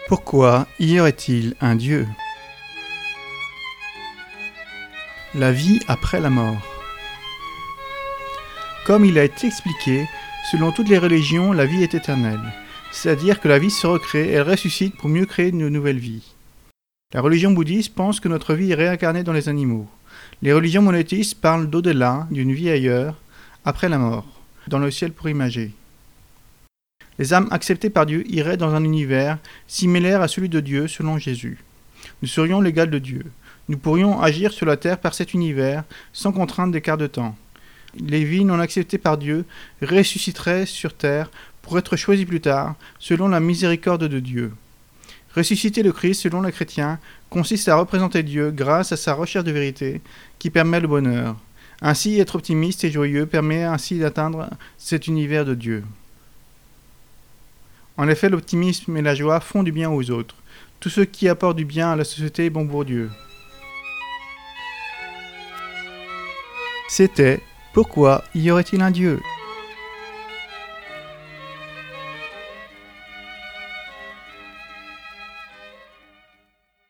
Pourquoi y aurait-il un Dieu ? La vie après la mort. Comme il a été expliqué, selon toutes les religions, la vie est éternelle. C'est-à-dire que la vie se recrée, elle ressuscite pour mieux créer une nouvelle vie. La religion bouddhiste pense que notre vie est réincarnée dans les animaux. Les religions monothéistes parlent d'au-delà, d'une vie ailleurs, après la mort, dans le ciel pour imager. Les âmes acceptées par Dieu iraient dans un univers similaire à celui de Dieu selon Jésus. Nous serions l'égal de Dieu. Nous pourrions agir sur la terre par cet univers sans contrainte d'écart de temps. Les vies non acceptées par Dieu ressusciteraient sur terre pour être choisies plus tard selon la miséricorde de Dieu. Ressusciter le Christ, selon les chrétiens, consiste à représenter Dieu grâce à sa recherche de vérité qui permet le bonheur. Ainsi, être optimiste et joyeux permet ainsi d'atteindre cet univers de Dieu. En effet, l'optimisme et la joie font du bien aux autres. Tout ce qui apporte du bien à la société est bon pour Dieu. C'était « Pourquoi y aurait-il un Dieu ?»